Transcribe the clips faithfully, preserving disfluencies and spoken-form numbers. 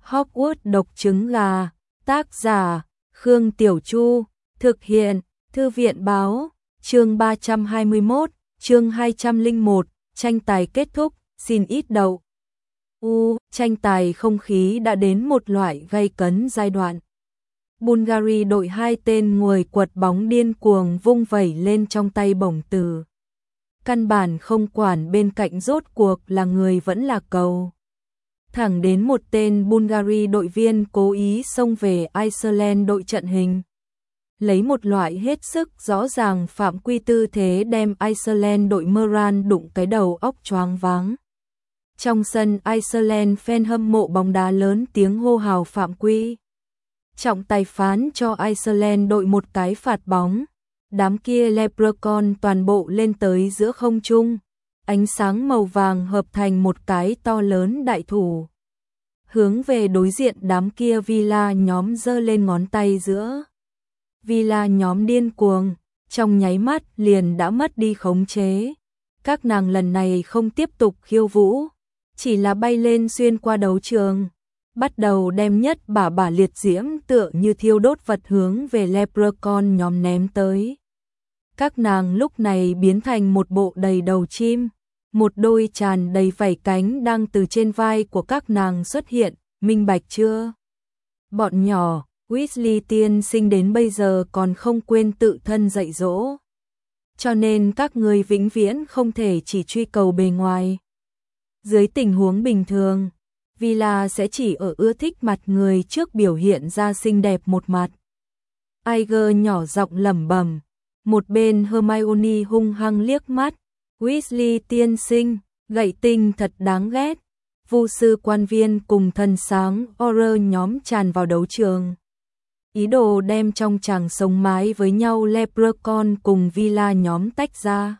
Hogwarts độc trứng gà, tác giả Khương Tiểu Chu, thực hiện Thư viện báo, chương ba trăm hai mươi mốt, chương hai trăm lẻ một, tranh tài kết thúc, xin ít đậu. U, tranh tài không khí đã đến một loại gay cấn giai đoạn. Bulgaria đội hai tên người quật bóng điên cuồng vung vẩy lên trong tay bổng từ. Căn bản không quản bên cạnh rốt cuộc là người vẫn là cầu. Thẳng đến một tên Bulgaria đội viên cố ý xông về Iceland đội trận hình. Lấy một loại hết sức rõ ràng phạm quy tư thế đem Iceland đội Moran đụng cái đầu óc choáng váng. Trong sân Iceland fan hâm mộ bóng đá lớn tiếng hô hào phạm quy. Trọng tài phán cho Iceland đội một cái phạt bóng. Đám kia Leprechaun toàn bộ lên tới giữa không trung. Ánh sáng màu vàng hợp thành một cái to lớn đại thủ. Hướng về đối diện đám kia Villa nhóm giơ lên ngón tay giữa. Villa nhóm điên cuồng, trong nháy mắt liền đã mất đi khống chế. Các nàng lần này không tiếp tục khiêu vũ, chỉ là bay lên xuyên qua đấu trường. Bắt đầu đem nhất bả bả liệt diễm tựa như thiêu đốt vật hướng về Leprechaun nhóm ném tới. Các nàng lúc này biến thành một bộ đầy đầu chim, một đôi tràn đầy vảy cánh đang từ trên vai của các nàng xuất hiện, minh bạch chưa? Bọn nhỏ, Weasley tiên sinh đến bây giờ còn không quên tự thân dạy dỗ. Cho nên các người vĩnh viễn không thể chỉ truy cầu bề ngoài. Dưới tình huống bình thường, Villa sẽ chỉ ở ưa thích mặt người trước biểu hiện ra xinh đẹp một mặt. Iger nhỏ giọng lẩm bẩm, một bên Hermione hung hăng liếc mắt, Weasley tiên sinh, gậy tinh thật đáng ghét. Vu sư quan viên cùng thần sáng Auror nhóm tràn vào đấu trường. Ý đồ đem trong chàng sống mái với nhau Leprechaun cùng Villa nhóm tách ra.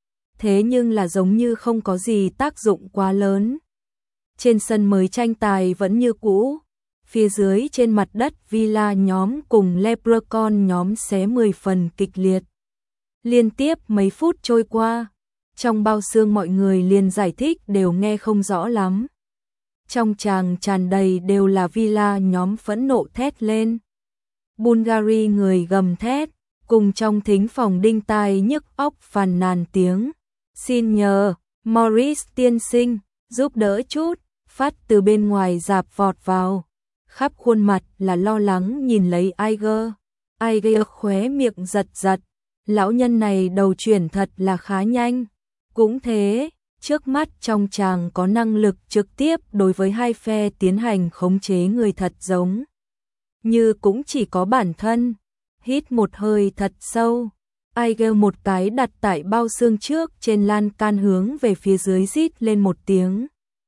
Thế nhưng là giống như không có gì tác dụng quá lớn. Trên sân mới tranh tài vẫn như cũ. Phía dưới trên mặt đất Villa nhóm cùng Leprechaun nhóm xé mười phần kịch liệt. Liên tiếp mấy phút trôi qua, trong bao xương mọi người liền giải thích đều nghe không rõ lắm. Trong tràng tràn đầy đều là Villa nhóm phẫn nộ thét lên. Bulgaria người gầm thét, cùng trong thính phòng đinh tai nhức óc phàn nàn tiếng. Xin nhờ, Morris tiên sinh, giúp đỡ chút, phát từ bên ngoài rạp vọt vào. Khắp khuôn mặt là lo lắng nhìn lấy Iger. Iger khóe miệng giật giật. Lão nhân này đầu chuyển thật là khá nhanh. Cũng thế, trước mắt trong chàng có năng lực trực tiếp đối với hai phe tiến hành khống chế người thật giống. Như cũng chỉ có bản thân. Hít một hơi thật sâu. Iger một cái đặt tại bao xương trước trên lan can hướng về phía dưới rít lên một tiếng.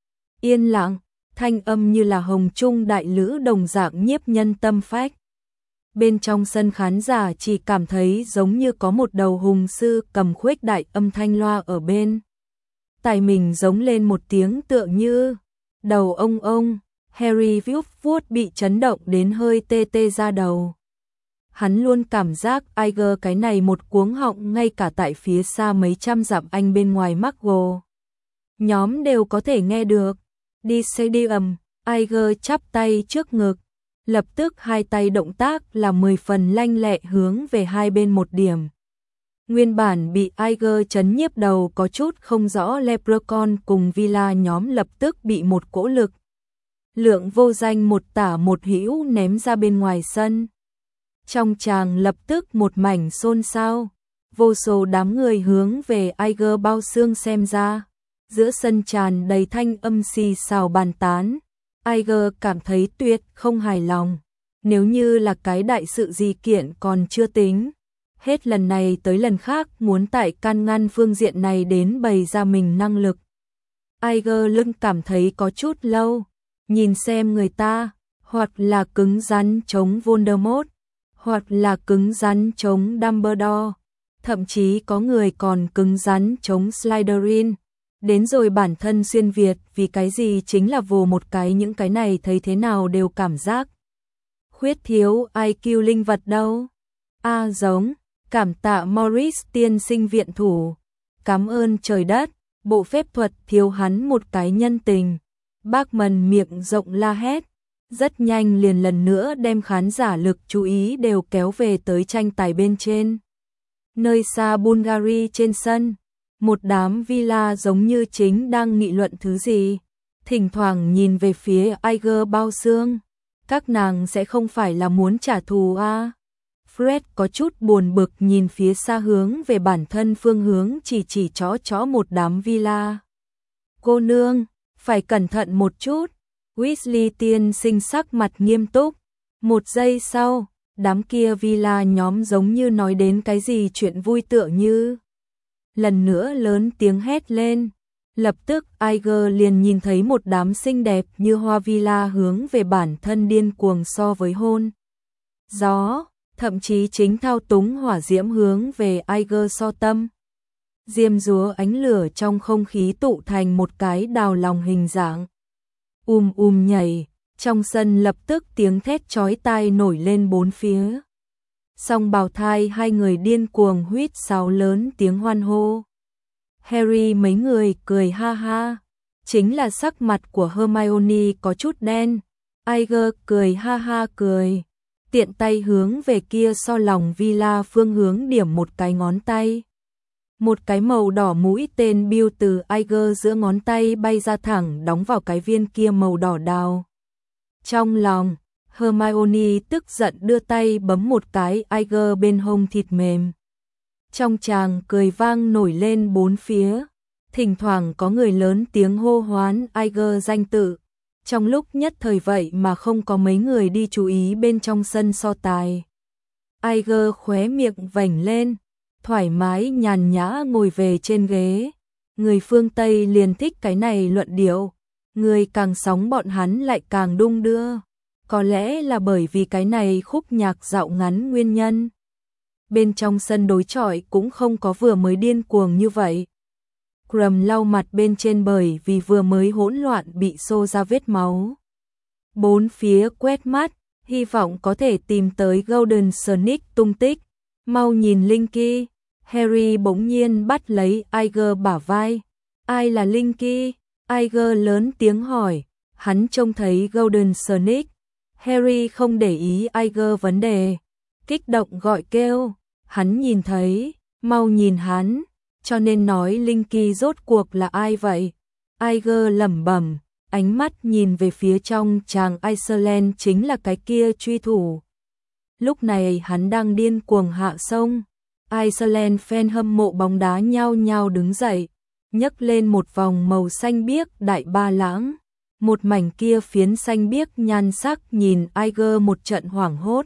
Yên lặng, thanh âm như là hồng trung đại lữ đồng dạng nhiếp nhân tâm phách. Bên trong sân khán giả chỉ cảm thấy giống như có một đầu hùng sư cầm khuếch đại âm thanh loa ở bên. Tai mình giống lên một tiếng tựa như đầu ông ông. Harry vuốt bị chấn động đến hơi tê tê ra đầu. Hắn luôn cảm giác Iger cái này một cuống họng ngay cả tại phía xa mấy trăm dặm anh bên ngoài Muggle. Nhóm đều có thể nghe được. Đi stadium, Iger chắp tay trước ngực. Lập tức hai tay động tác là mười phần lanh lẹ hướng về hai bên một điểm. Nguyên bản bị Iger chấn nhiếp đầu có chút không rõ Leprechaun cùng Villa nhóm lập tức bị một cỗ lực. Lượng vô danh một tả một hữu ném ra bên ngoài sân. Trong tràng lập tức một mảnh xôn xao. Vô số đám người hướng về Iger bao xương xem ra. Giữa sân tràn đầy thanh âm xì xào bàn tán. Iger cảm thấy tuyệt không hài lòng. Nếu như là cái đại sự gì kiện còn chưa tính. Hết lần này tới lần khác muốn tại can ngăn phương diện này đến bày ra mình năng lực. Iger lưng cảm thấy có chút lâu. Nhìn xem người ta, hoặc là cứng rắn chống Voldemort, hoặc là cứng rắn chống Dumbledore, thậm chí có người còn cứng rắn chống Slytherin. Đến rồi bản thân xuyên Việt vì cái gì chính là vồ một cái những cái này thấy thế nào đều cảm giác. Khuyết thiếu i kiu linh vật đâu. A à, giống, cảm tạ Morris tiên sinh viện thủ. Cảm ơn trời đất, bộ phép thuật thiếu hắn một cái nhân tình. Bác Mần miệng rộng la hét. rất nhanh liền lần nữa đem khán giả lực chú ý đều kéo về tới tranh tài bên trên. Nơi xa Bulgaria trên sân, một đám villa giống như chính đang nghị luận thứ gì, thỉnh thoảng nhìn về phía Aiger bao xương. Các nàng sẽ không phải là muốn trả thù à? Fred có chút buồn bực nhìn phía xa hướng về bản thân phương hướng chỉ chỉ chó chó một đám villa. Cô nương, phải cẩn thận một chút. Weasley tiên sinh sắc mặt nghiêm túc. Một giây sau, đám kia villa nhóm giống như nói đến cái gì chuyện vui tựa như. Lần nữa lớn tiếng hét lên. Lập tức Aiger liền nhìn thấy một đám xinh đẹp như hoa villa hướng về bản thân điên cuồng so với hôn. Gió, thậm chí chính thao túng hỏa diễm hướng về Aiger so tâm. Diêm dúa ánh lửa trong không khí tụ thành một cái đào lòng hình dạng. Um um nhảy, trong sân lập tức tiếng thét chói tai nổi lên bốn phía. Song bào thai hai người điên cuồng huýt sáo lớn tiếng hoan hô. Harry mấy người cười ha ha, chính là sắc mặt của Hermione có chút đen. Aiger cười ha ha cười, tiện tay hướng về kia so lòng villa phương hướng điểm một cái ngón tay. Một cái màu đỏ mũi tên biêu từ Aiger giữa ngón tay bay ra thẳng đóng vào cái viên kia màu đỏ đào. Trong lòng, Hermione tức giận đưa tay bấm một cái Aiger bên hông thịt mềm. Trong tràng cười vang nổi lên bốn phía, thỉnh thoảng có người lớn tiếng hô hoán Aiger danh tự. Trong lúc nhất thời vậy mà không có mấy người đi chú ý bên trong sân so tài. Aiger khóe miệng vểnh lên, thoải mái nhàn nhã ngồi về trên ghế. Người phương Tây liền thích cái này luận điệu, người càng sóng bọn hắn lại càng đung đưa. Có lẽ là bởi vì cái này khúc nhạc dạo ngắn nguyên nhân. Bên trong sân đối chọi cũng không có vừa mới điên cuồng như vậy. Krum lau mặt bên trên bởi vì vừa mới hỗn loạn bị xô ra vết máu. Bốn phía quét mắt, hy vọng có thể tìm tới Golden Sonic tung tích. Mau nhìn Linky. Harry bỗng nhiên bắt lấy Aiger bả vai. Ai là Linky? Aiger lớn tiếng hỏi. Hắn trông thấy Golden Sonic. Harry không để ý Aiger vấn đề, kích động gọi kêu. Hắn nhìn thấy, mau nhìn hắn, cho nên nói Linky rốt cuộc là ai vậy? Aiger lẩm bẩm, ánh mắt nhìn về phía trong chàng Iceland chính là cái kia truy thủ. Lúc này hắn đang điên cuồng hạ sông. Iceland fan hâm mộ bóng đá nhao nhao đứng dậy, nhấc lên một vòng màu xanh biếc đại ba lãng. Một mảnh kia phiến xanh biếc nhan sắc nhìn Aiger một trận hoảng hốt.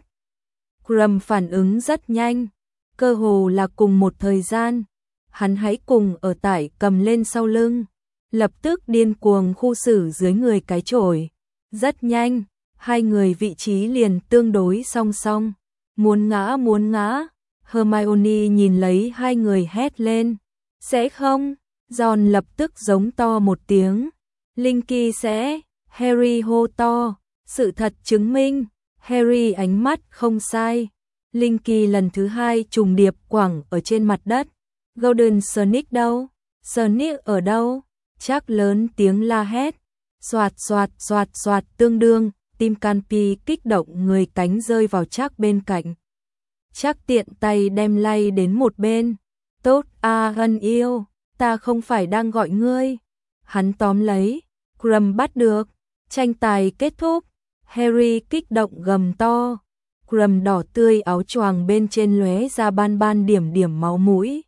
Krum phản ứng rất nhanh, cơ hồ là cùng một thời gian. Hắn hãy cùng ở tại cầm lên sau lưng, lập tức điên cuồng khu xử dưới người cái chổi. Rất nhanh, hai người vị trí liền tương đối song song. Muốn ngã muốn ngã. Hermione nhìn lấy hai người hét lên. Sẽ không? Ron lập tức giống to một tiếng. Linky sẽ. Harry hô to. Sự thật chứng minh. Harry ánh mắt không sai. Linky lần thứ hai trùng điệp quẳng ở trên mặt đất. Golden Sonic đâu? Sonic ở đâu? Chắc lớn tiếng la hét. Soạt soạt soạt soạt tương đương. Tim Canpi kích động người cánh rơi vào Chắc bên cạnh. Chắc tiện tay đem lay đến một bên. Tốt a hân yêu, ta không phải đang gọi ngươi. Hắn tóm lấy. Krum bắt được. Tranh tài kết thúc. Harry kích động gầm to. Krum đỏ tươi áo choàng bên trên lóe ra ban ban điểm điểm máu mũi.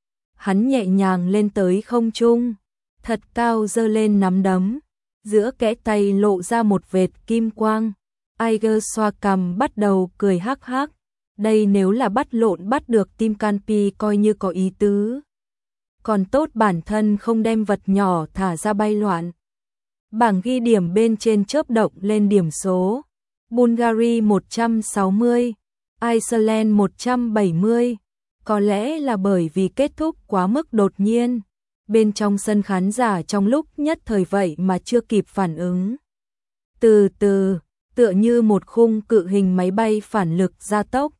Hắn nhẹ nhàng lên tới không trung, thật cao giơ lên nắm đấm, giữa kẽ tay lộ ra một vệt kim quang. Aiger xoa cằm bắt đầu cười hắc hắc. Đây nếu là bắt lộn bắt được Tim Canpi coi như có ý tứ. Còn tốt bản thân không đem vật nhỏ thả ra bay loạn. Bảng ghi điểm bên trên chớp động lên điểm số. Bulgaria một trăm sáu mươi, Iceland một trăm bảy mươi. Có lẽ là bởi vì kết thúc quá mức đột nhiên. Bên trong sân khán giả trong lúc nhất thời vậy mà chưa kịp phản ứng. Từ từ, tựa như một khung cự hình máy bay phản lực gia tốc.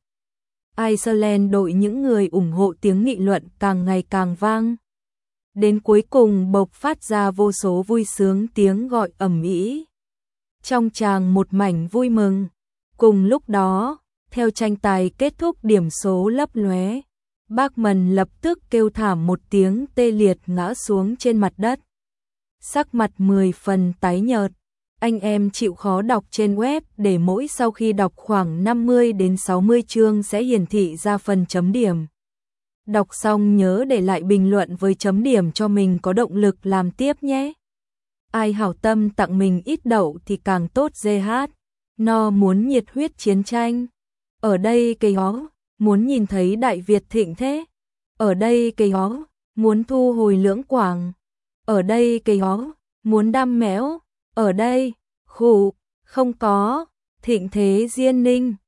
Iceland đội những người ủng hộ tiếng nghị luận càng ngày càng vang. Đến cuối cùng bộc phát ra vô số vui sướng tiếng gọi ầm ĩ. Trong tràng một mảnh vui mừng. Cùng lúc đó, theo tranh tài kết thúc điểm số lấp lóe, Bác Mần lập tức kêu thảm một tiếng tê liệt ngã xuống trên mặt đất. Sắc mặt mười phần tái nhợt, anh em chịu khó đọc trên web để mỗi sau khi đọc khoảng năm mươi đến sáu mươi chương sẽ hiển thị ra phần chấm điểm. Đọc xong nhớ để lại bình luận với chấm điểm cho mình có động lực làm tiếp nhé. Ai hảo tâm tặng mình ít đậu thì càng tốt giê hát. No muốn nhiệt huyết chiến tranh. Ở đây cây hó, muốn nhìn thấy Đại Việt thịnh thế. Ở đây cây hó, muốn thu hồi Lưỡng Quảng. Ở đây cây hó, muốn đam mẽo. Ở đây, khủ, không có, thịnh thế Diên Ninh.